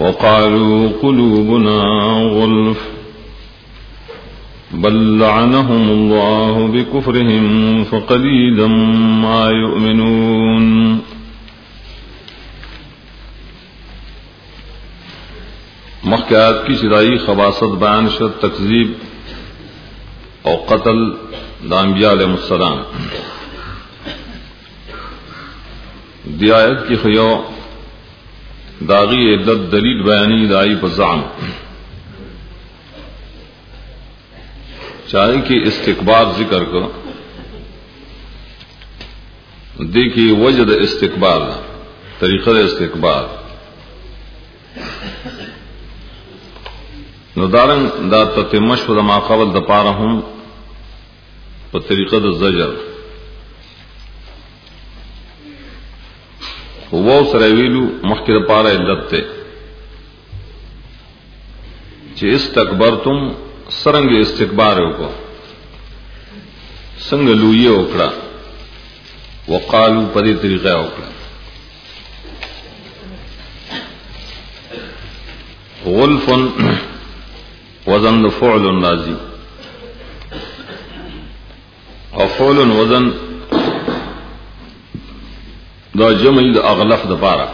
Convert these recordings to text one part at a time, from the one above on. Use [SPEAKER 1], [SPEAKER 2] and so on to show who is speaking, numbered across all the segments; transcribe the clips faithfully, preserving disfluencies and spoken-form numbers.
[SPEAKER 1] وقالوا قلوبنا غلف بل لعنهم الله بكفرهم فقليلا ما يؤمنون. مخکات کی شدائی خباست بیان شد تکذیب اور قتل دا انبیاء علیہ السلام. دی آیت کی خیو داغی عدت دلیل بیانی دائی بزعم چاہے کہ استکبار ذکر کو دیکھیے وجد استکبار طریقہ استکبار ندارن دا تتمش و دا ما قبل دا پارہم پا طریقہ دا زجر وہ سرویلو مخکر پارا علت تے چی استکبرتم سرنگ استکبار کو سنگ لویے اوکڑا وقالو پدی طریقہ اوکڑا غلفن وزن فعل نازی اور فعل وزن دا جمعی دا اغلف دا پارا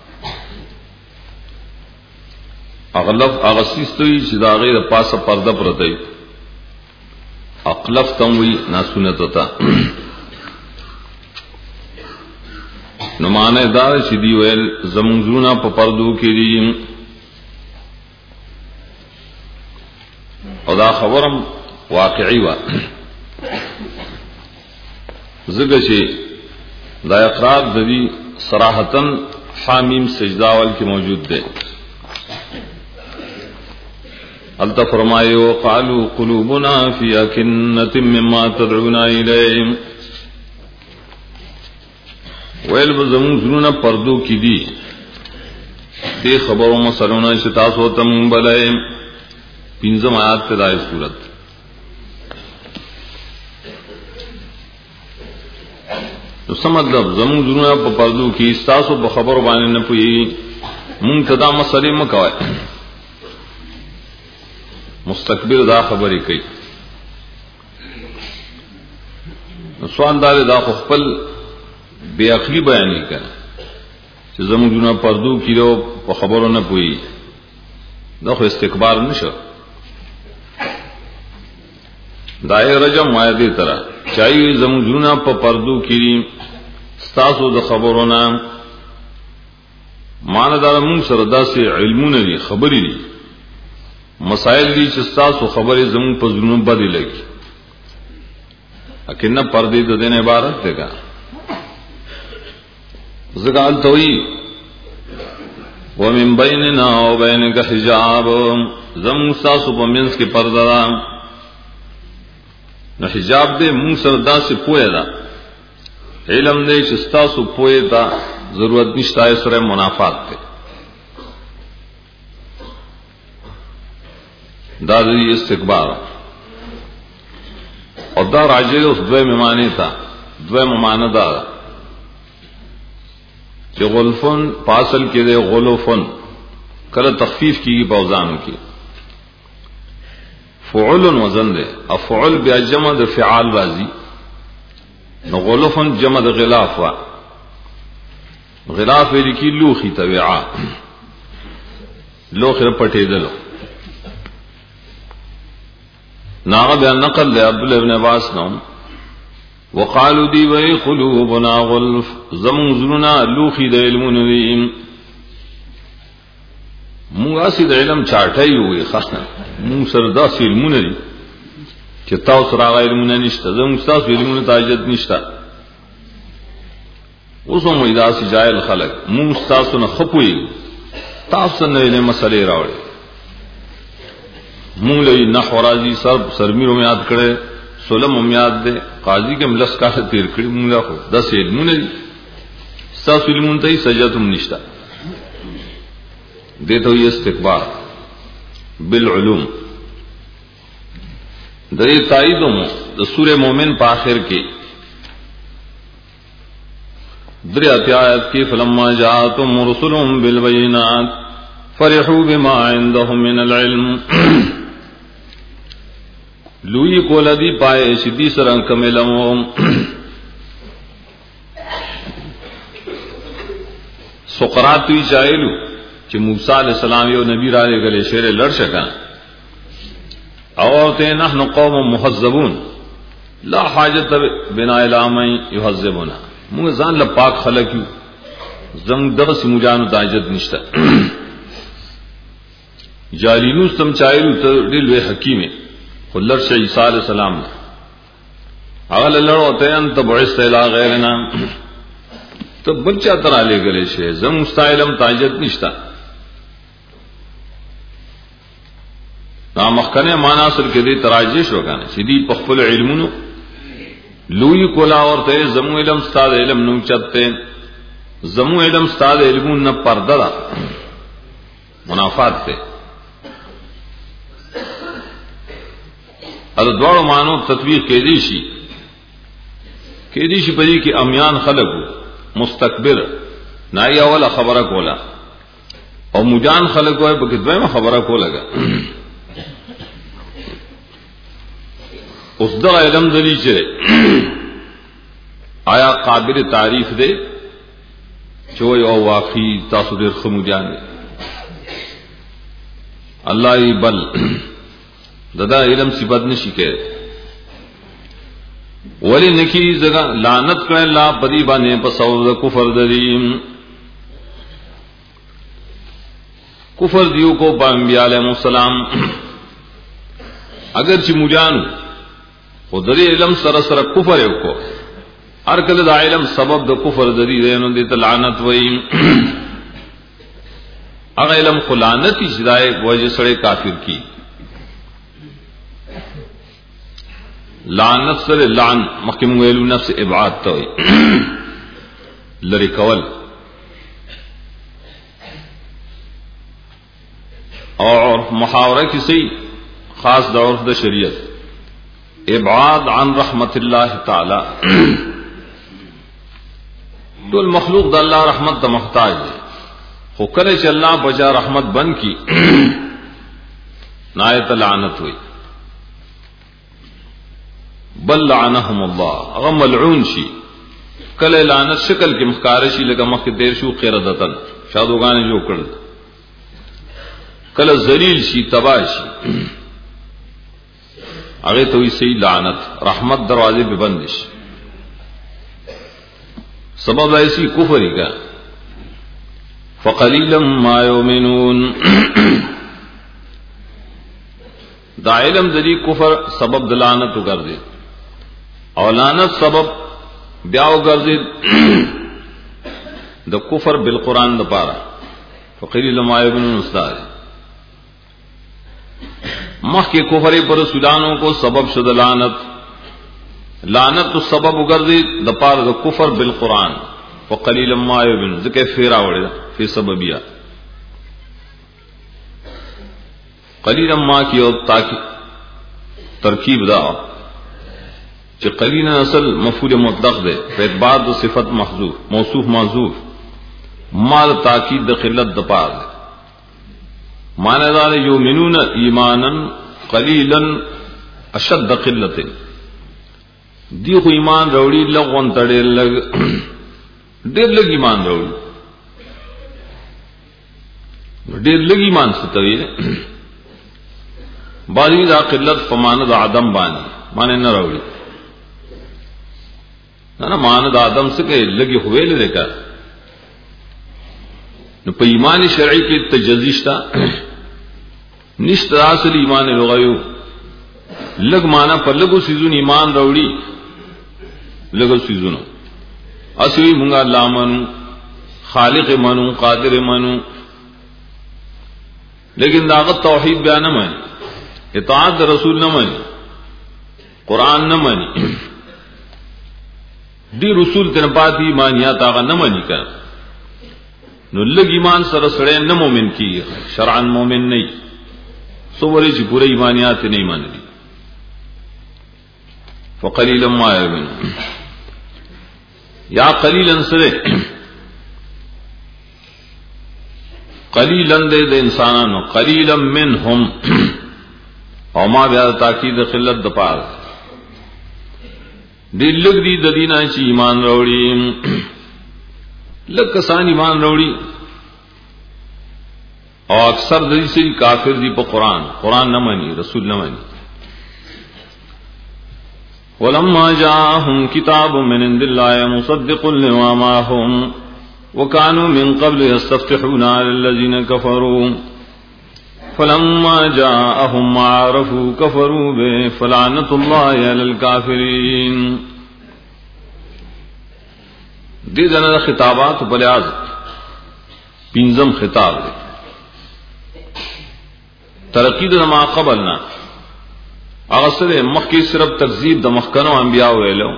[SPEAKER 1] اغلف اغسیستوی چی دا غیر پاس پردہ پرتای اقلف تموی ناسونتتا نمانے دار چی دیویل زمونزونا پا پردو کی دی اور دا خبرم واقعی وا ذکر چی دا اقرار دی صراحتاً حامیم سجداول کی موجود دے. التا فرمائے وقالوا قلوبنا فی اکنۃ مما تدعونا الیہ ویل بزمون زنونا پردو کی دی دی خبروں مسلونا شتاس و تم بلائے پینزم آیات تدائی صورت. تو سمطلب زمون زنونا پا پردو کی استاسو بخبر بانے نپوئی منتدا مسئلے مکوائے مستقبل دا خبری کئی سوال دار دا خپل بے عقلی بیانی کرنا کہ زمون زنونا پردو کی رو پا خبرو نپوئی دا خو استکبار نشو دائے رجم وائدے طرح چاہیے زمون زنونا پا پردو کی ستاسو دا خبرونا مانا دارا مون سردا سے علمون دی خبری دی مسائل دی چستاسو خبری زمون پا زنون با دی لگی اکنہ پردی دا دین عبارت دے گا زکال توئی ومن بیننا و بینک حجاب زمون ستاسو پا منس کے پردہ نہ حجاب دے مون سردا سے پوئے دا علم دے چستاسو پوئے دا ضرورت نشتا ہے سر منافات تے دا دی استکبار اور دا راجے اس دوے ممانے تھا دوے ممانہ دا کہ غلفن پاسل کے دے غلفن کل تخفیف کی گی پوزان کی فعل وزن دے افعل بیا جمع د فعال راضی نو غلفن جمع د غلاف وا غلاف لکی لوخی توعا لوخ پٹے دلو ناغ بیا نقل دے عبداللہ ابن عباس نوم وقالوا دی وی قلوبنا غلف زمون زننا لوخی دے علمون دیم مونږ اسی د علم چاټای وي خاصه مونږ سره داسې علمونه دي چې تاسو راغی علمونه نشته زموږ تاسو علمونه تاجت نشته اوس هم اذا سی جاهل خلق مونږ تاسو نه خپوي تاسو نه علم مسلې راوړي مونږ له نحو راضی سر سرمیرو میں یاد کړي سلم هم یاد ده قاضی کې ملس کا تیر کړي مونږ خو داسې علمونه دي تاسو علمونه ته سجدتم نشته دیتا ہوئی استکبار بالعلوم دری تائیدوں دا سورہ مومن پا آخر کی دری اتیایت کی فلما جاءتم رسلهم بالبینات فرحوا بما عندهم من العلم لوی کو لدی پائے شدی سرنگ کملم سقراط وی چایلو چې موسی علیہ السلام یو نبی را لګلې شعر لړ شکا او ته نحنو قوم محذبون لا حاجت بنا الی من یحذبنا موږ ځان له پاک خلق یو زنګ دغه سمجانو داجت نشته جالینو سم چایلو ته ډېر حکیمه خلر سے عیسیٰ علیہ السلام اغل لڑو تے انت بعثت الى غیرنا تو بچہ ترا لے گلے شے زم مستعلم تاجت نشتا نا مخکنے معناصر کے دی تراجش وکانے سیدی پخپل علمونو لوی کولا اور تے زمو علم استاد علم نو چتے زمو علم استاد علمون نہ پردہ دا منافات تے ار دوڑ مانو تطبیق کے دیشی کے دیشی پری کی امیان خلق مستکبر نائی اولا خبرہ کولا اور مجان خلق ہوئے بکہ دوئے میں خبرہ کو لگا اس دا علم دلی چرے آیا قابل تعریف دے چوئی او واقعی تاسو دیر خمجان دے اللہ ای بل ددا علم صفت نشی کہ ولی نکی زگا لعنت کرے اللہ پدی بانے پسور کفر دریم کفر دیو کو با انبیاء علیہ السلام اگر چی مجانو خدری علم سر سر کفر ہے کو ہر کل دا علم سبب دا کفر دری دینو دیتا لعنت ویم اگر علم خلانتی شدائے وجہ سڑے کافر کی لعنت سر لعن مخکم ویلو نفس ابعاد توئی لری کول اور محاورہ کسی خاص دور دا شریعت ابعاد عن رحمت اللہ تعالی تو المخلوق دا اللہ رحمت دا محتاج ہے خو کرے چ اللہ بجا رحمت بن کی نایت لعنت ہوئی بل لعنهم اللہ اغم ملعون شی کل لعنت شکل کی مخکارشی لگا مخ دیر شو قردتن شادوگانے جو کرد کل ذلیل شی تباہ شی اگے تو اسی لعنت رحمت دروازے پہ بندش سبب ایسی کفری کا فقلیلا ما یؤمنون دا علم دلی کفر سبب دلانت کر دے اور لعنت سبب بیاو گردید دا کفر بالقرآن دا پارا فقلیلا ما یؤمنون استاد مخ کے کفر پر رسولانوں کو سبب شد لعنت لعنت تو سبب گردید دا پارا دا کفر بالقرآن وقلیلا ما یؤمنون ذکر فیرا وڑے فی سببیہ قلیلا ما کی اور تاکی ترکیب دا کہ قلیلا اصل مفعول مطلق دے اعتبار دو صفت محذوف موصوف محذوف مال تاکید دا قلت دا پار دے معنی دار یؤمنون ایمانا قلیلا اشد قلت دی خو ایمان روڑی لغون تڑے لگ دیر لگ ایمان روڑی دیر لگ ایمان ستوی بعضی دا قلت فماند آدم بانی مانے نہ روڑی نا ماند آدم سے کہ لگی ہوئے لے دیکھا نو پا ایمان شرعی کی تجزیشتا نشت اصل ایمان لغیو لگ مانا پر لگو سیزون ایمان روڑی لگو سیزونو اصلی منگا اللہ منو خالق منو قادر منو لیکن داغت توحید بیان نہ مانی اطاعت رسول نہ مانی قرآن نہ مانی دی رسول تن پاتی ایمانیات آغا نہ مانی کر نو لگ ایمان سر سڑے نہ مومن کی شرعن مومن نہیں سوری چی پورے ایمانیات نہیں مان دی فقلیلا ما یؤمنون یا قلیلا سرے قلیلا دے دے انسانانو قلیلا منهم او ما بیا تاکید قلت د پار دی لګ دی د دینه چې ایمان وروړي لکه سان ایمان وروړي او اکثر د دې سری کافر دی په قران قران نه مانی رسول نه مانی ولما جاءهم كتاب من عند الله مصدق لما معهم وكانوا من قبل يستفتحون على الذين كفروا فلما جاءهم ما عرفوا كفروا به فلعنة الله على الكافرين. دې دنه خطابات بلیاز پینځم خطاب دی ترقی د ما قبلنا هغه سره مخکې صرف تکذیب د مخکنو انبیاء ویلو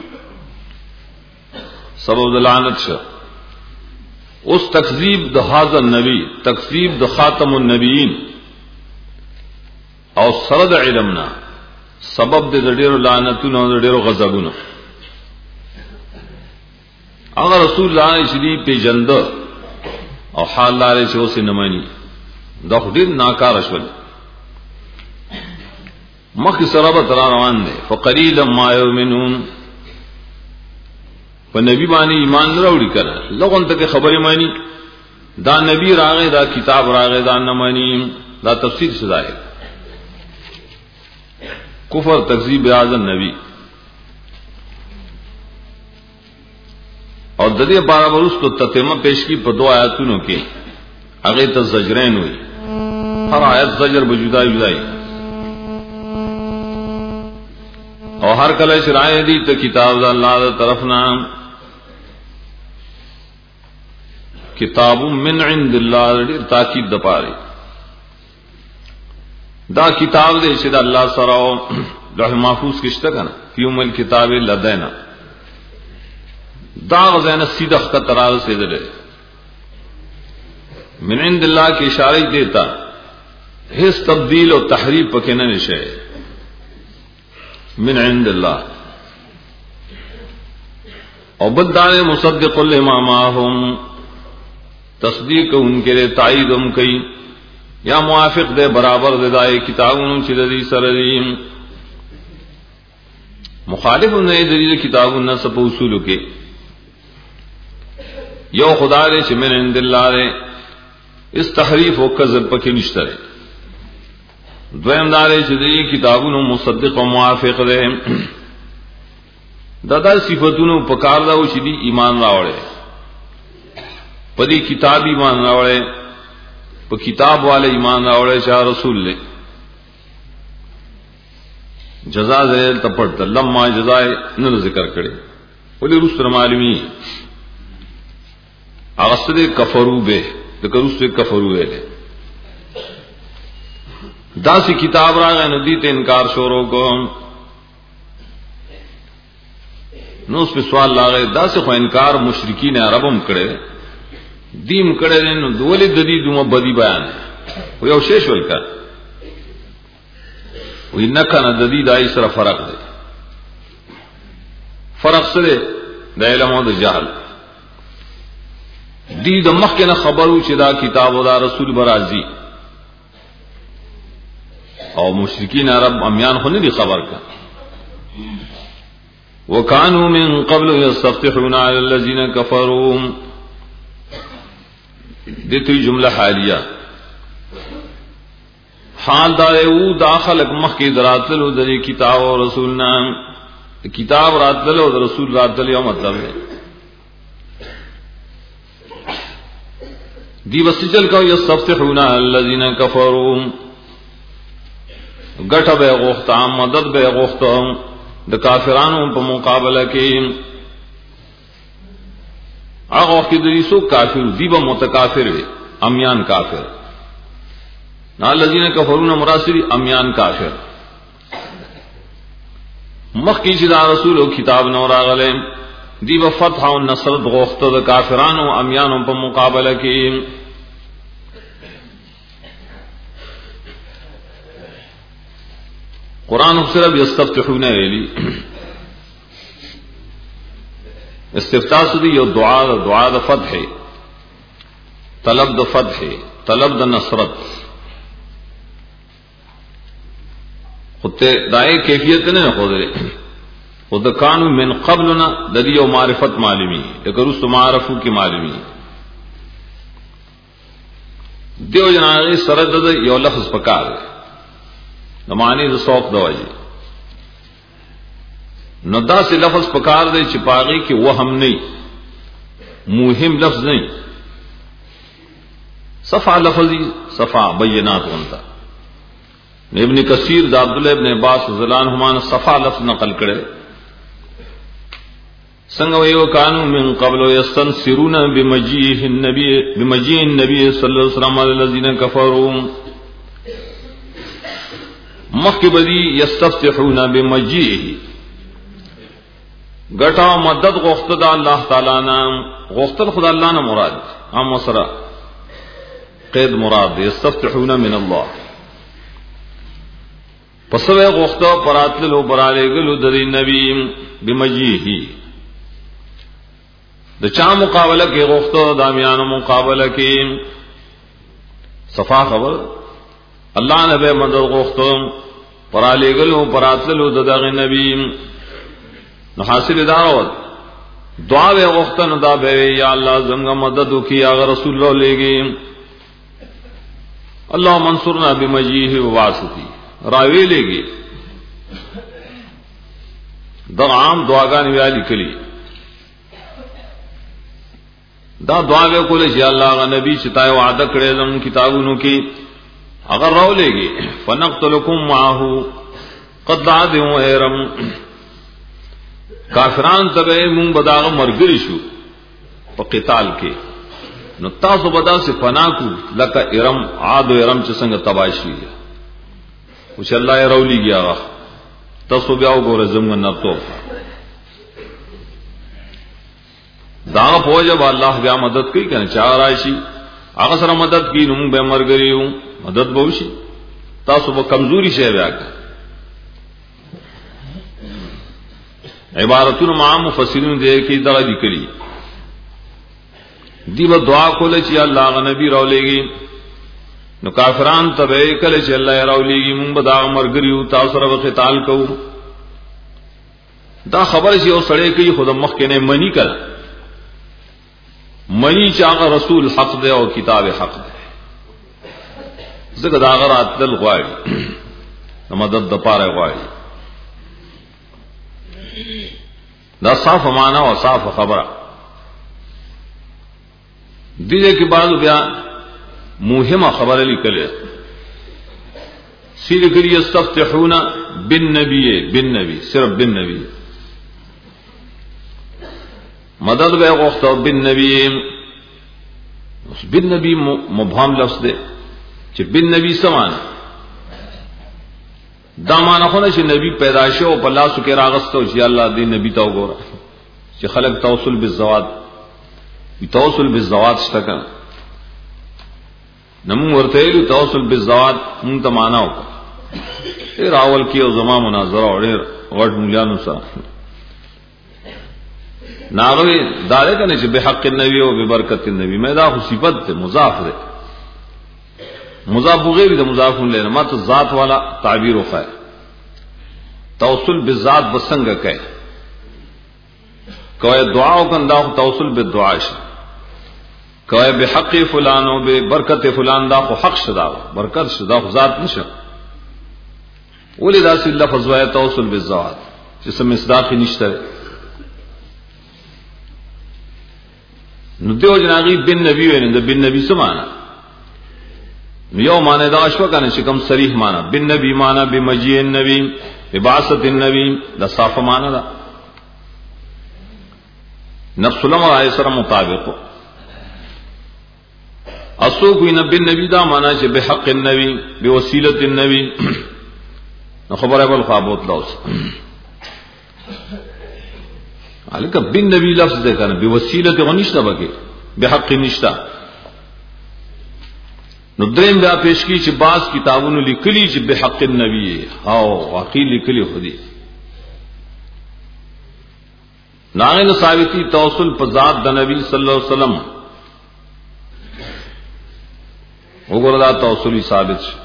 [SPEAKER 1] سبب د لعنت شو اس تکذیب د هاذا النبی تکذیب د خاتم النبیین او سره د علمنا سبب د ډېرو لعنتونو او ډېرو غضبونو هغه رسول الله شریف په جند او حال لاره چې اوسې نه مانی دا ډېر ناکار شول مخ سره به تر روان دي فقلیلا ما یؤمنون په نبی باندې ایمان وروړي کړه لغون ته خبره مانی دا نبی راغی دا کتاب راغی دا نه مانی دا تفسیر شدا ہے کفر تکذیب اعظم نبی اور د دې بارے ورستو تتمه پیش کی په دوه آیاتونو کې هغه ته زجرین وي هر آیت زجر بجدا جدای او هر کله شرایع دي ته کتاب د الله تر طرفنا کتاب من عند الله دې تاکید د پاره دا کتاب دې چې د الله سره لوح محفوظ کې شته کنه فیوم الکتاب لدینا دا غزنه سیده خطرار سے دے من عند اللہ کی اشارہ دیتا ہس تبدیل و تحریف پکې نه نشه من عند اللہ او بدار مصدق لما معهم تصدیق ان کے لیے تائید هم کئی یا موافق دے برابر دے دای کتابوں چې دې سره دي مخالف نه دې کتابوں نه سپ اصول کې یو خدا دې چې من عند الله دې اس تحریف او کذب پکې نشته دویم دار چې دې کتابونو مصدق او موافق دې دادا صفاتونو پکار دا و چې دې ایمان راوړي پدې کتاب ایمان راوړي په کتاب والے ایمان راوړي چې رسول له جزاء ذل تپړ لما جزاء نه ذکر کړي ولې رسول معلومي اغسطه کفرو به دکر اس سے کفرو ہے دا سی کتاب راغ ندی تے انکار شوروں کو نو اس پہ سوال لاغے دا سی خو انکار مشرکین عربم کڑے دیم کڑے نو دولی ددی دوما بدی بیان وہ یو شیش ولکا وہ نکا نا ددی دائی سر فرق دے فرق سرے دا علم و دا جہل دی د مخکې نه خبرو چې دا کتاب او دا رسول برازي او مشرکین عرب امیان خو نه دي خبر کا وکانو من قبل یستفتحون علی الذین کفروا دته جمله حالیه حال دا یو داخل مخکې دراتلو د کتاب او رسول نام کتاب راتلو او رسول راتلو یو مطلب ہے دی وسجل کا یستفتحون الذین کفروا غټه به غوښته مدد به غوښته د کافرانو په مقابله کې هغه وخت د ریسو کافر دی به متکافر وي امیان کافر نه الذین کفرون مراسلی امیان کافر مخکې چې دا رسول او کتاب نو راغله دی به فتح او نصر غوښته د کافرانو امیانو په مقابله کې قرآن صرف یستفتحون ویلی استفتاح سدی یو دعا دا دعا دا فتح طلب د فتح، طلب د نصرت، خودتے دائے کیفیت نے خودرے خود کانو من قبلنا ددی و معرفت معلومی لیکن رست معرفو کی معلومی دیو جناغی سرد د یو لفظ پکار نمانی د سوق دوائی نو دا سے لفظ پکار دے چپاغی کہ وہ ہم نہیں مهم لفظ نہیں صفا لفظی صفا بینات ہوتا ابن کثیر دا عبداللہ ابن عباس رضی اللہ عنہما نے صفا لفظ نقل کرے سنگ ویو کانو من قبل یستنصرون بمجیء النبی بمجیء النبی صلی اللہ علیہ وسلم علی الذین کفروا مخبدی یستفتحون بمجیء گٹا مدد غفتد اللہ تعالی نام غفتد خدا اللہ نہ مراد ہم مسرا قید مراد یستفتحون من اللہ پسوے غفتو پراتلو برالے گلو دری نبی بمجیہی د چا مقابلہ کے غفتو دامیان مقابلہ کے صفا خبر اللہ نبی مدد غفتو پرالے گلو پراتلو ددغ نبی حاصل دعوت دعا وے غفتن دا بے یا اللہ زمگا مدد کی یا رسول اللہ لے گی اللہ منصورنا بمجیہ واسطی راوی لے گی دا عام دعاگانی والی کلی دا دعا وے کولے یا اللہ نبی چتائے وعدہ کرے زم کتابونوں کی اگر رو لے گی فنقتلکم معاہو قد دعدہوں ایرم کافران تبے مون بداغ مرگری شو پا قتال کے نو تاسو بدا سے فنا کو لکا ارم عاد و ارم چسنگ تباشی کچھ اللہ رولی گیا غا تاسو بیاو گو رزم نرتو داغ پوجب اللہ بیا مدد کی کہ چاہ رائشی اغسر مدد کی نمون بے مرگری ہوں مدد بوشی تاسو با کمزوری سے بیا کر عبارتون معام مفسرین دے کی دغا ذکری دی با دعا کولے چی اللہ نبی رو لے گی نو کافران تبے کلے چی اللہ رو لے گی من با داغ مرگریو تاثر و قتال کو دا خبر چی او سڑے کی خود مخ کے نے منی کر منی چاہا رسول حق دے اور کتاب حق دے ذکر داغر آتل غواری مدد دپار غواری دا صاف مانا و صاف خبر دیجے کے بعد بیا مہم خبر لکھلے سیر کری استفتحون بن نبی بن نبی صرف بن نبی مدد بے غفت بن نبی بن نبی مبہم لفظ دے چھ بن نبی سمان دا مانا خونا چھ نبی پیداشو و پلاسو کے راغستو چھ اللہ دی نبی تاو گورا چھ خلق توصل بالزواد توصل بالزواد شتکا نمون ورتیلو توصل بالزواد منتا مانا ہوکا ایر آول کی او زمان مناظرہ اور ایر غرد مولیانو سا ناغوی دارے کنے چھ بحق النبی و ببرکت النبی میں دا خصیبت تے مضاف دے مضاف غیر دا مضاف لینا ما تو ذات والا تعبیر و خیر توصل بالذات بسنگ کہے کوئی دعاو کن دا توصل بالدعا شا کوئی بحق فلان و ببرکت فلان دا خو حق شدا برکت شدا خو ذات نشا ولی دا سی لفظ وائے توصل بالذات جسم مصداقی نشتر نو دیو جناغی بن نبی وینن دا بن نبی سمانا یو مانے دا اشوا کانے چکم صریح مانا بن نبی مانا بمجیء النبی ببعثت النبی دا صاف مانا دا نفس الامر آئے سر مطابق اصو کوئی نبی النبی دا مانا چھ بحق النبی بوسیلت النبی خبر ہے بالخوابوت لوس لیکن بن نبی لفظ دیکھا نا بوسیلت غنیشتا بکے بحق نشتا نو دریم بیا پیش کی چھ بعض کتابوں نے لکلی چھ بحق النبی ہاو واقعی لکلی خودی ناغین ثابتی توصل پر ذات دا نبی صلی اللہ علیہ وسلم وګوره دا توسلی ثابت شي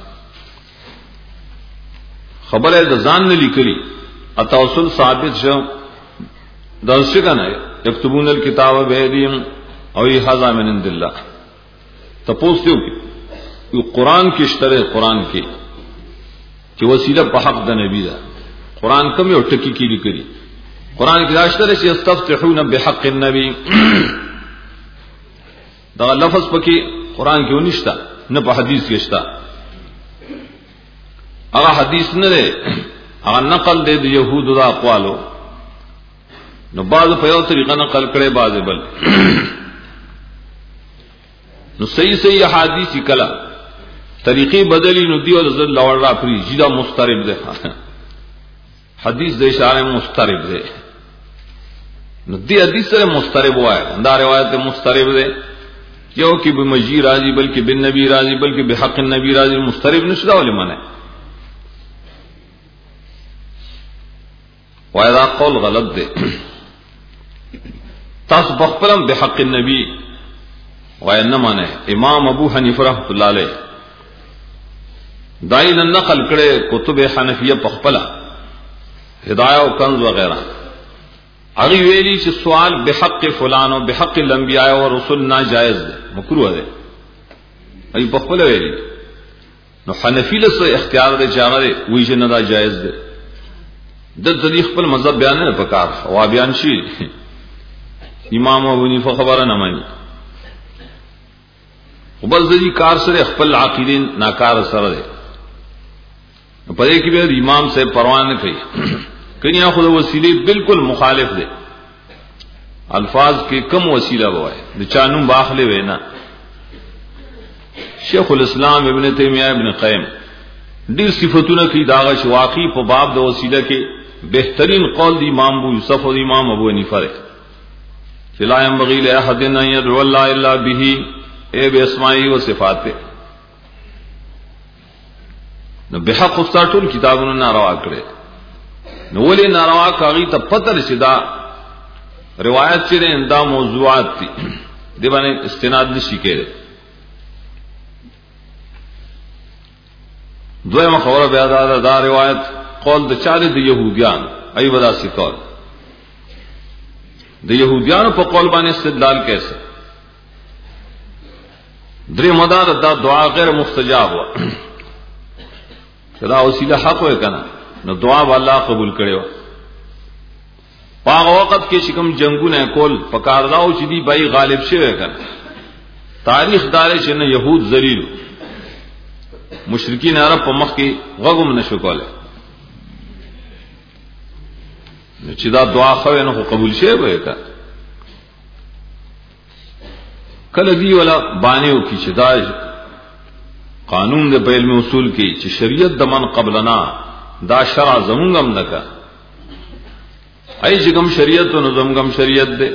[SPEAKER 1] خبره د ځان نه لیکلي ا توسل ثابت شو درس کنه یكتبون الكتاب بيدهم او هذا من عند الله تپوس دیو کی قرآن کی اشتره قرآن کی چې وسیله په حق د نبی ده قرآن کوم یو ټکی کې لیکلي قرآن کې اشتره چې استفتحون بحق النبي دا لفظ پکې قرآن کې ونشتا نه په حدیث کې شتا هغه حدیث نه ده هغه نقل دی د يهودو د اقوالو نو بعض په یو طریقه نقل کړي بعض بل نو صحیح صحیح حدیث کلا طریقې بدلی نو دیو د لوړ را پری جدا مسترب ده حدیث د اشاره مسترب ده نو دی حدیث سره مسترب وای دا روایت مسترب ده یو کې به مجی راضی بلکې بن نبی راضی بلکې به حق النبی راضی مسترب نشدا ولمنه وای دا قول غلط ده تاسو بخپلم به حق النبی وای نه معنی امام ابو حنیفه رحمۃ اللہ علیہ داین نقل کړي کتب حنفیه بخپلا هدایه او کنز وغیرہ هغه ویلي چې سوال به حق فلان او به حق الانبیاء او رسول ناجائز ده مکروه ده ای بخپلا ویلي نو حنفی له اختیار ده چې هغه وایي چې نه دا جائز ده د دې خپل مذهب بیان نه پکار او بیان شي امام ابو حنیفه خبره نه مانی وبس دې کار سره خپل عقیدین ناکار سره ده په دې کې به امام سے پروا نه کوي کنیا خود وسیله بالکل مخالف ده الفاظ کې کم وسیله وای د چانو باخله وینا شیخ الاسلام ابن تیمیہ ابن قیم ډیر صفاتونه کې داغه شو واقعي په باب د وسیله کې بهترین قول دی امام ابو یوسف او امام ابو حنیفه ده فلا ينبغي لاحد ان يدعو الله الا به اے باسماء و صفات نو بحق استاتل کتابونو ناروا کړي نو ولې ناروا کاغي ته پتر شدا روایت چې اندا موضوعات دي دی باندې استناد نشي کېږي دویمه خبره بیا دا دا روایت قول د چاله د يهوديان ای ودا سي قول د يهوديان په قول باندې استدلال کیسه درې مدار دا دعا غیر مستجاب و کدا وسیله حق وای کنه نو دعا الله قبول کړي په هغه وخت کې چې کوم جنگونه کول پکار داو چې دی بای غالب شوی کنه تاریخ دار چې نه يهود ذلیل مشرکین عرب په مخ کې غوغم نشو کوله نو چې دا دعا خو نه قبول شي وای کنه کله دی ولا بانیو کی چې دا قانون د په علم اصول کې چې شریعت د من قبلنا دا شرع زمونږم نکا ای چې کوم شریعت او زمونږم شریعت ده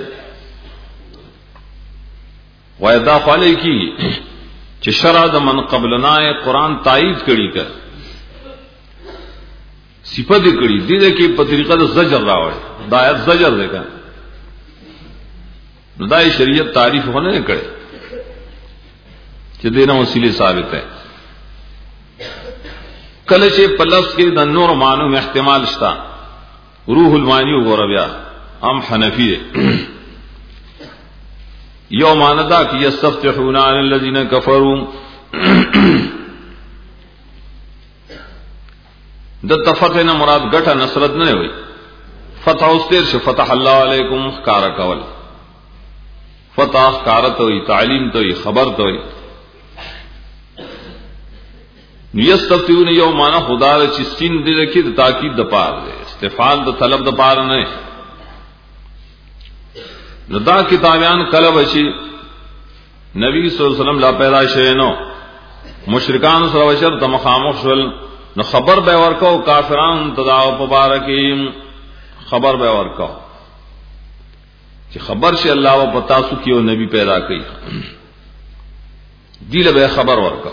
[SPEAKER 1] وای دا خاله کی چې شرع د من قبلنا قرآن تایید کړي کا صفات کړي دي چې په طریقه د زجر راوړي دا آیت زجر ده کا نو دا شریعت تعریف ہونے نے کړي چې دینه وسیله ثابت ہے کله چې په لفظ کې د نور معنی احتمال شتا روح المانی وګوره بیا ام حنفی یو معنی دا چې یستفتحون علی الذین کفروا د تفتح مراد ګټه نصرت نه وي فتح اوستر ش فتح الله علیکم کار کول فتح کارت وي تعلیم ته خبر ته وي یستفتحون یو معنی خدا چې سین دې کې د تاکید د پاره ده استفعال د طلب د پاره نه نو دا کتابیان کله وشي نبی صلی الله علیه وسلم لا پیدا شوه نو مشرکان سره وشر د مخامخ شول نو خبر به ورکاو کافرانو تداو مبارکین خبر به ورکاو چې خبر شي الله او پتا سو کیو نبی پیدا کړي دیله به خبر ورکاو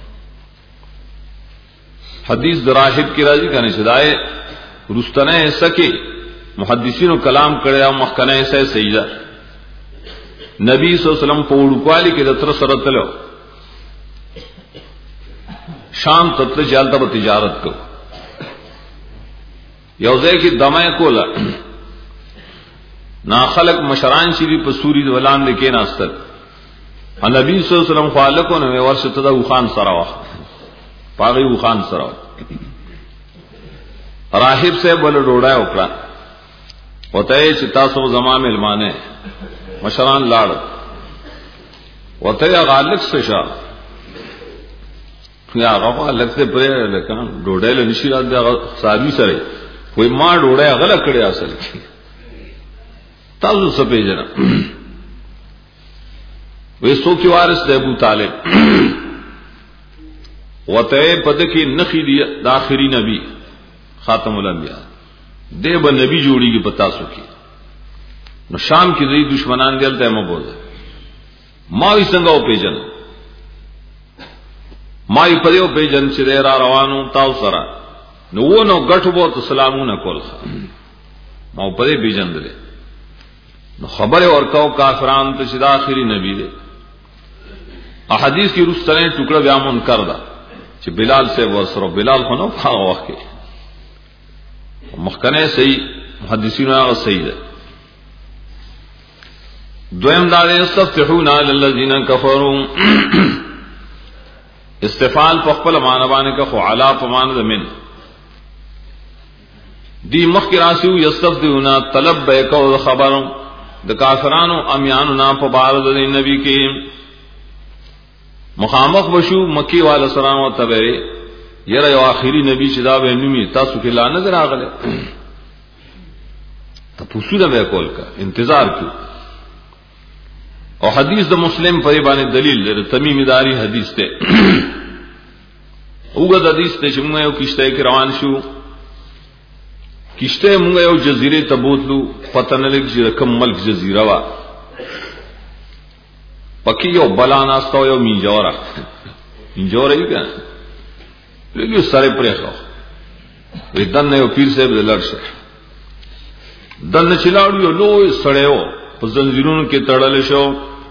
[SPEAKER 1] حدیث دراحب کی راضی کنے شدائے رستنے سکے محدثین کلام کړه او مخکنه سه سجده نبی صلی الله علیه وسلم په وړوکوالي کې د تر سره تلو شام تطلع چالتا با تجارت کو یوزے کی دمائے کولا نا خلق مشران چیری پا سوری دولان لکے ناستر نبی صلی اللہ علیہ وسلم خالقوں نے ورش تدا اوخان سراوا پاگی اوخان سراوا راہب سے بل ڈوڑا اکڑا وطے چتاسو زمان علمانے مشران لاڑ وطے غالق سے شاہ یا غفا لگتے پرے لکان ڈوڑے لنشی رات دے صحابی سرے کوئی ماں ڈوڑے غلق کڑے اصل کی تازو سپے جنا وی سو کی وارث دے ابو طالب وطے پد کی نخی دی داخری نبی خاتم الانبیاء دے با نبی جوڑی کی پتا سو کی نو شام کی دی دشمنان دیل تے مبوز ماوی سنگاو پی جن ماوی پدیو پی جن چی دے را روانو تاو سرا نو وہ نو گٹھ بوت سلامو نکول خوا ماو پدی پی جن دلے نو خبر ورکاو کافران تا چی دا آخری نبی دے احادیث کی رستنے ٹکڑا بیامون کردا چی بلال سے ورسرو بلال خونو پاگ وقت کے مخکنے صحیح محدثین آغا صحیح دے دویم دارے استفتحون علی اللذین کفرون استفال پخپل معنبانے کا خعلا پماند من دی مخی راسیو یستفتحون طلب بیکو خبرون دا کافرانو امیانو نا پبارد دی نبی کے مخامخ بشو مکی والا سلام و تبعی یرا یو آخری نبی چدا بے نمی تاسو کی لا نظر آگلے تا پوسو دا بے کول کا انتظار کی اور حدیث دا مسلم پریبانی دلیل دے تمیم داری حدیث تے اوگد حدیث تے چھ مونگا یو کشتے کی روان شو کشتے مونگا یو جزیرے تبوتلو پتہ نلک جی رکم ملک جزیرہ وا پکی یو بلاناستا یو مینجورا مینجورا ہی کیا لیکن سارے پرے خواہ وی دن نے پیر صاحب دے لڑ سے دن نے چلاڑو یو لو سڑے ہو پس زنزیرون کے تڑل شو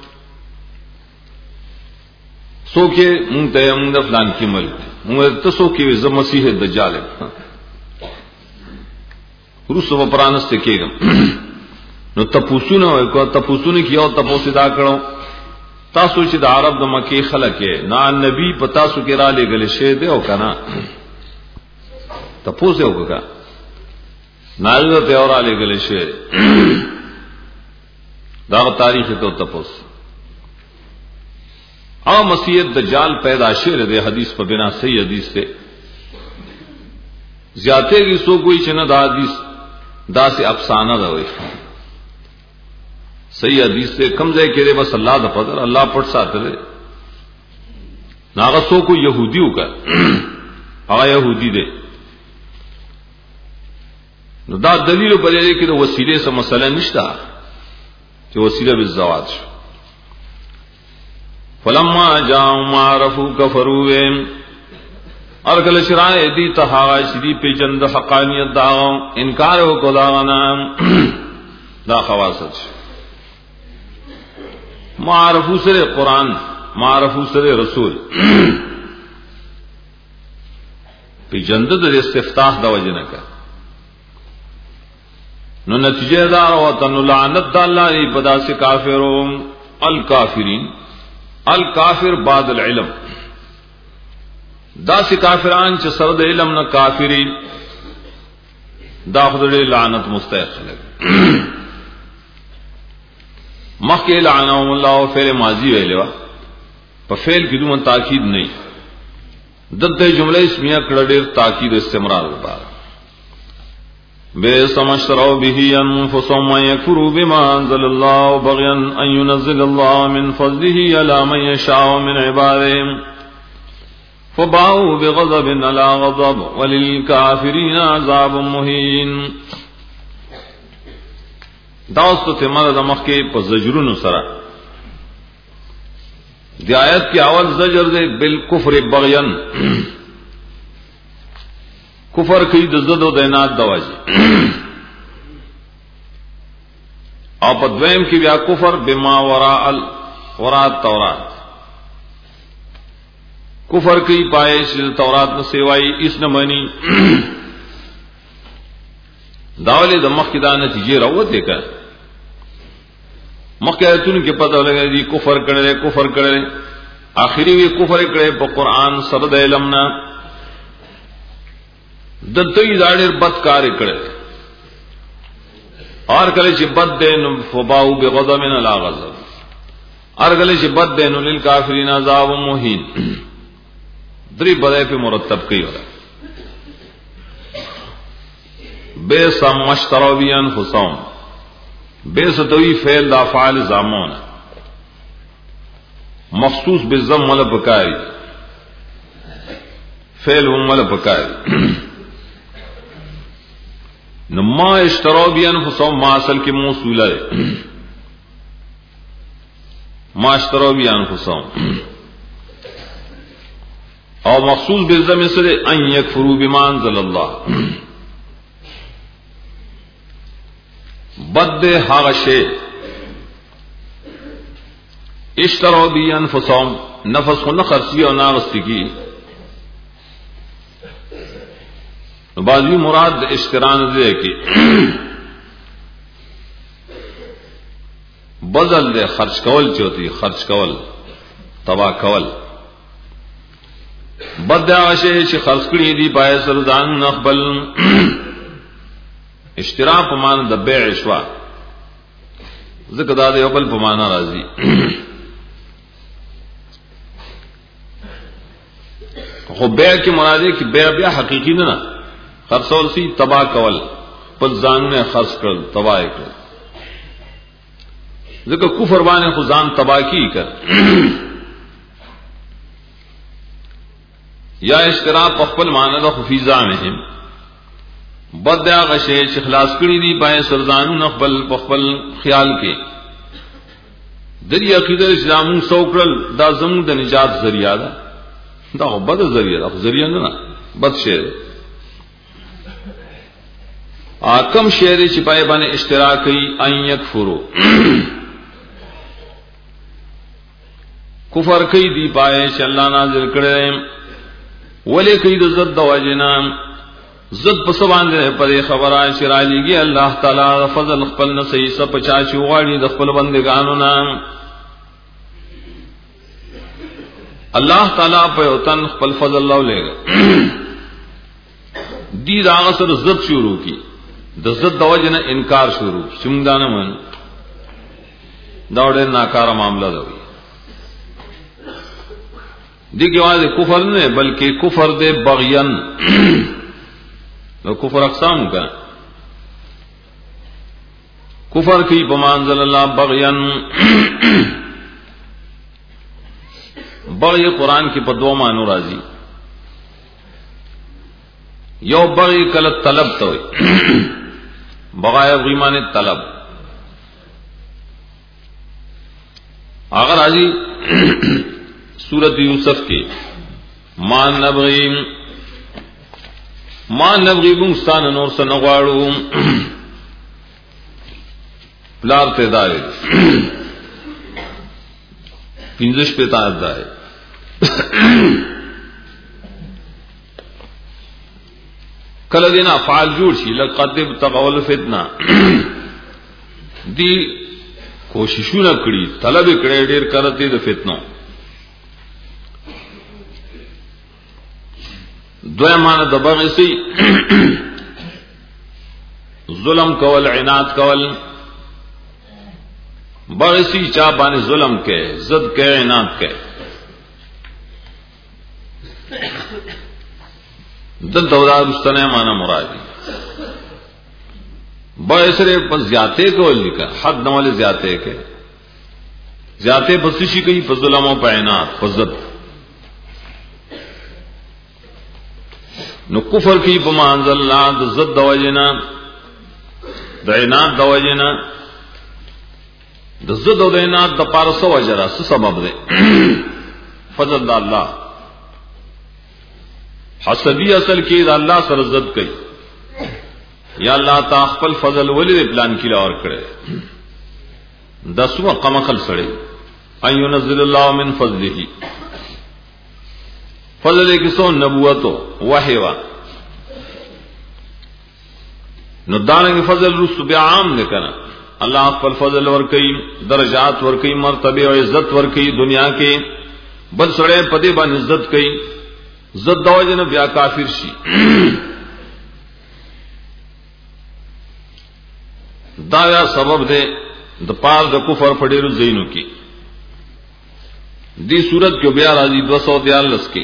[SPEAKER 1] سو کے مونگ تے مونگ دا فلان کی ملک مونگ تا سو کے ویزا مسیح دجال روس و پرانستے کے گم نو تپوسو نو کو تپوسو نے کیا تپوسی دا کرو تاسو چې د عرب د مکی خلک نه نبی پتا سو کې را لګل شه دی او کنه تاسو یو وکړه نازو ته اور لګل شه دا تاریخ ته تاسو او مسیح دجال پیدا شوه د حدیث په بنا صحیح حدیث ته زیاته کی سو کوئی چې نه دا حدیث دا سے افسانہ دا وای صحیح حدیث سے کم جائے کہ بس اللہ دا فضل اللہ پٹ ساتھ دے ناغسو کو یہودیو کا آغا یہودی دے نو دا دلیل پر دے کہ وسیلے سے مسئلہ نشتا کہ وسیلہ بالزواج شو فلما جاؤں معرفو کفرو ارکل شرائع دی تحاغا شدی پی جند حقانیت داغاں انکار ہو کو داغانا دا خواست شو معرفو سر قرآن معرفو سر رسول پی جندد استفتاح دا وجنہ کا نو نتیجہ دار وطن لعنت دا اللہ ای پدا سے کافرون الکافرین الکافر بعد العلم دا سے کافران چھ سرد علم نا کافرین دا خدر لعنت مستحق لگ مخ کے لعنہم اللہ فعل ماضی ویلے وا پر فعل کی دومن تاکید نہیں دلتے جملہ اسمیہ کڑڑیر تاکید استمرار ہوتا بے سمشتروا به انفسهم من يكفروا بما انزل الله بغيا ان ينزل الله من فضله على من يشاء من عباده فباءوا بغضب على غضب وللكافرين عذاب مهين. داست تمر دمخ کے زجرون سرا دی آیت کی اول زجر دے بالکفر بغیاً کفر کی دزد و دینات دواجی اور پدویم کی بیا کفر بما وراء وراء التورات کفر کی پائے تورات نہ سیوائی اس نہ منی داولی د مخ کی دا نتیجے راوته کا مخیتون کے پتہ لگا دی کفر کرے کفر کرے آخری وی کفر کرے په قرآن سره د علم نه دلته داړي بد کار کرے اور کله چې بد دین فباو بغضب من لا غضب اور کله چې بد دین للکافرین عذاب مهین دری بدای په مرتب کوي ولا بے سمشترو بیان حسام بے ستوی فعل دا فعل زامون مخصوص بالضم ولا بکاری فعل هم ولا بکاری نما اشترو بیان حسام ما اصل کی موصول ہے ما اشترو بیان حسام او مخصوص بالضم سره ان یکفروا بما انزل الله بد هغه شی اشتروا بی انفسهم نفس خو نه خرڅي او ناغستی کی بعضی مراد اشتران دې کی بدل دې خرچ کول چوتي خرچ کول تبا کول بد هغه شی چې خرڅ کړی دی پای سر ځان نخبل اشترا په معنا د بیع شوا ذکر دا یو بل په معنا راځي خو بیع کی مراد ہے کہ بیع بیا حقیقی نه خرڅول سی تباہ کول په ځان نه خرڅ کړل تباہ کړل ذکر کفر باندې خو ځان تباہ کی کړ یا اشترا په خپل معنا د خفیزا نه بد هغه شی چې خلاص کړی دی پای سرزانو نخبل په خپل خیال کې دری عقیده اسلام سوکړل دا زموږ د نجات ذریعہ ده دا بد ذریعہ ده ذریعہ نه بد شی اکم شی چې پای باندې اشتراکي ان یکفرو کفر کوي دی پای چې الله نازل کړي ولې کوي د زد واجنا زد پس باندې په خبره شرالېږي الله تعالی فضل خپل نه صحیح سپ چا چې غواړي د خپل بندگانو نه الله تعالی په وطن خپل فضل الله لګي دي راغ سره زد شروع کی د زد د وجنه انکار شروع څنګه نه من دا ډېر ناکاره معاملہ ده دي کې واځي کفر نه بلکې کفر دې بغیان نو کفر اقسام کا کفر کی بمانزل اللہ بغیان بغی قرآن کی پدو مانو راضی یو بغی کل طلب تو بغای غیمان طلب اگر راضی سورت یوسف کی مان نبغیم ما نبغي بمستان نور سنغواړو پلار ته دای پینځش په تاسو دای کله دینا فعال جوړ شي لقد تغول فتنه دی کوششونه کړی طلب کړي ډیر کرته د فتنو دویمانه د بغي سي ظلم کول عناد کول بغي سي چا باندې ظلم کې زد کې عناد کې د دورا مستنه معنا مرادي بغي سره په زیاته کول لیکه حد نه ول زیاته کې زیاته بس شي کوي په ظلم او په عناد په زد نو کفر کی بمانزل اللہ د زد دوجنا د عناد دوجنا د زد او د عناد د پارسو وجرا څه سبب ده فضل د الله حسدی اصل کې د الله سره زد کوي یا الله تا خپل فضل ولې پلان کې لور کړي دسو قمقل سره اينزل الله من فضله فضل کسو نبوتو وحی وا نو دانګ فضل رسو بیا عام نه کنا اللہ خپل فضل ورکی درجات ورکی مرتبه او عزت ورکی دنیا کې بل سړی پدې باندې عزت کوي عزت داوجه نه بیا کافر شي دا یا سبب دے د پال د کفر پډیرو زینو کې دی صورت کې بیا راځي دو سو بیالیس کې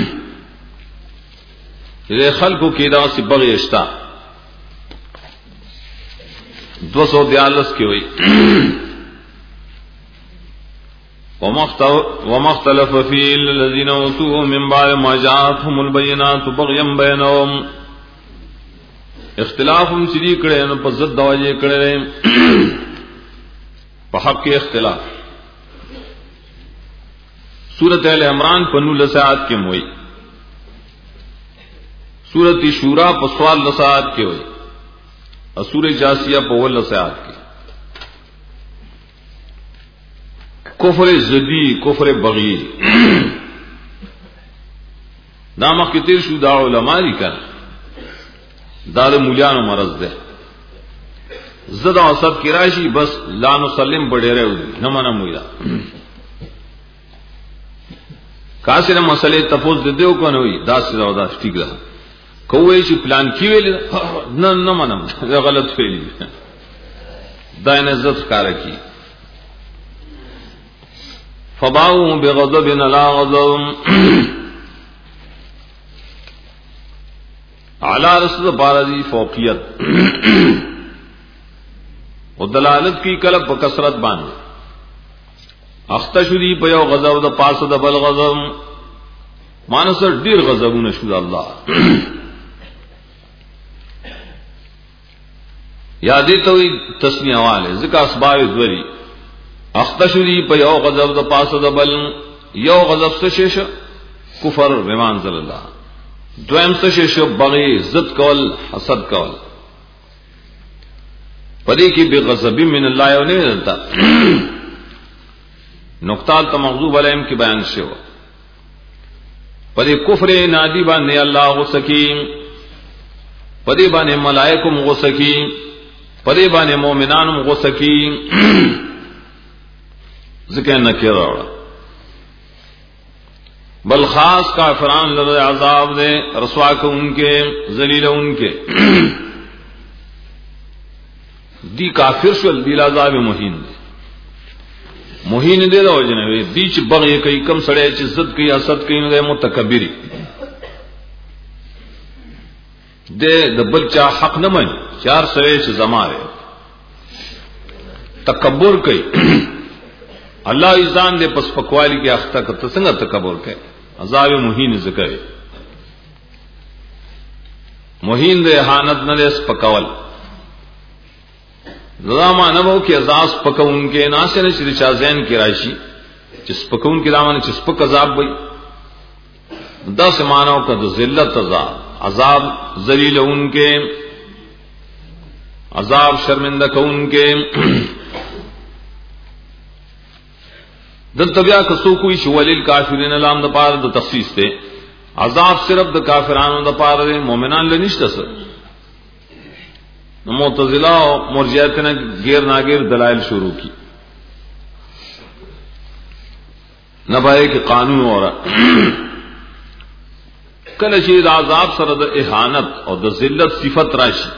[SPEAKER 1] دې خلکو کې دا سی بغي اشتا دو سو بیالیس کې وای ومختلف فيه الذين اوتوا من بعد ما جاءتهم البينات بغيا بينهم اختلاف هم سری کړي نو په ضد دواجه کړي په حق کې اختلاف سورۃ ال عمران په نو لسات کې موي سورۃ شورا په سوال لسات کې وي او سورۃ جاسیہ په ول لسات کې کفر زدی کفر بغی دا مخکې تیر شو دا علماء لیکل دا د مولیانو مرض ده زدا او سب کی راشي بس لا نسلم بډېره وي نه منه مولا کاسره مسلې تپوس د دیو کو نه وي دا سره دا ټیک ده کوی چې پلان کی ویل نه نه منم دا غلط ویل دا نه عزت کار کی فباو بغضب لا غضب اعلی رسول بارزی فوقیت او دلالت کی کلب په کثرت باندې اختشدی په یو غضب د پاسه د بل غضب مانس ډیر غضبونه شو الله یادې ته تسنیه والے ذکر اسباب دوری اختشدی په یو غضب د پاسه د بل یو غضب څه شي کفر بمان زل الله دویم څه شي بغي ضد کول حسد کول پدې کې به غضب من الله او نه دلتا نقطال ته مغضوب علیهم کې بیان شوی پدې کفر نادی باندې الله غسکی پدې باندې ملائکه غسکی پدې باندې مؤمنان غسکی ذکر نہ کیا رہا بل خاص کافران لرد عذاب دے رسوا کو ان کے ذلیل ان کے دی کافر شل دی عذاب مہین دے مہین دے دا وجنوی دی چ بغی کئی کم سڑے چ عزت کی حسد کی نو دے متکبری دے دبل چا حق نہ من چار سڑے چ زمارے تکبر کئی اللہ ایزان دے پس پکوالی کی اختا کا تسنگا تکبر کے عذاب مہین ذکر مہین دے احانت نہ دے پکول زما نبو کی عذاب پکون کے ناسے نے چرچا زین کی راشی جس پکون کے دامن چس پک عذاب بھئی دس مانو کا ذلت عذاب عذاب ذلیل ان کے عذاب شرمندہ کون کے دل تبیا کسو کوئی شولیل کافرین علام دا پار دا تخصیص تے عذاب صرف دا کافرانو دا پار دے مومنان لنشتا سر معتزلہ و مرجعیت نے گیر ناگیر دلائل شروع کی نبائے کہ قانون ہو رہا کل شید عذاب سر دا احانت اور دا ذلت صفت راشی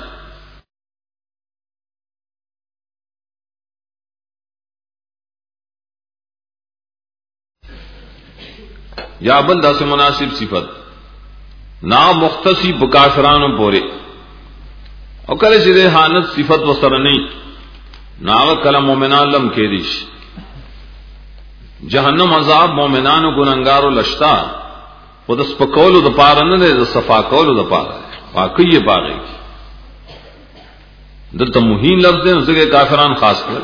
[SPEAKER 1] یا بندہ سے مناسب صفت نا مختصی بکافران پورے اور کل سے حانت صفت و سر نہیں نا کلم مومنان لم کے دیش جہنم عذاب مومنان و گننگار و لشتا وہ دس پکول و دپارا نہ دے صفا کول و دپارا واقعی یہ پاگے دل تو مہین لفظ دے اسے کافران خاص کر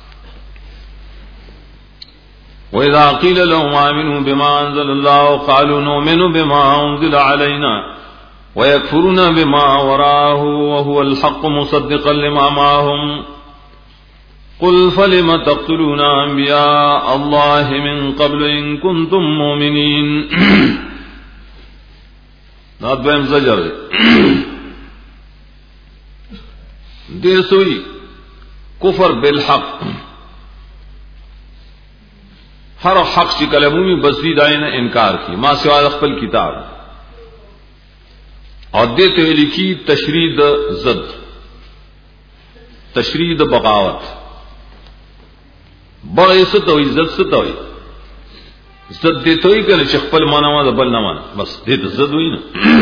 [SPEAKER 1] وَإِذَا قِيلَ لَهُمْ آمِنُوا بِمَا أَنزَلَ اللَّهُ قَالُوا نُؤْمِنُ بِمَا أُنزِلَ عَلَيْنَا وَيَكْفُرُونَ بِمَا وَرَاءَهُ وَهُوَ الْحَقُّ مُصَدِّقًا لِمَا مَعَهُمْ قُلْ فَلِمَ تَقْتُلُونَ أَنْبِيَاءَ اللَّهِ مِنْ قَبْلُ إِنْ كُنْتُمْ مُؤْمِنِينَ نا دویم زجر دے دیر سوئی کفر بالحق ہر حق چی کلمومی بسری دائن انکار کی ما سوا خپل کتاب اور دیتے ہوئے لکھی تشرید زد تشرید بغاوت بغی ست ہوئی زد ست ہوئی زد دیتے ہوئی کہ خپل مانا ما بل نہ مانا بس دیتے زد ہوئی نا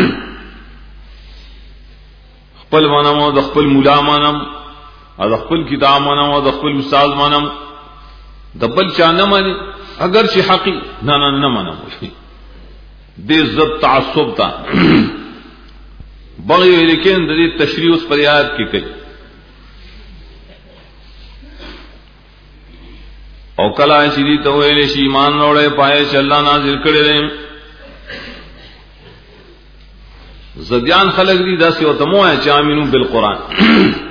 [SPEAKER 1] خپل مانا ما خپل مولا مانم اور خپل کتاب مانم اور خپل استاد مانم دبل چا نہ مانی اگر چی حقی نہ نہ نہ مانا دے زد تعصب تا بغی ہوئی لیکن دے تشریح اس پر آیت کی کئی او کلا چیزی تو ویلے شی ایمان روڑے پائے چ اللہ نازل کرے رہے زدیان خلق دی داسی و تمو ہے چامنو بالقرآن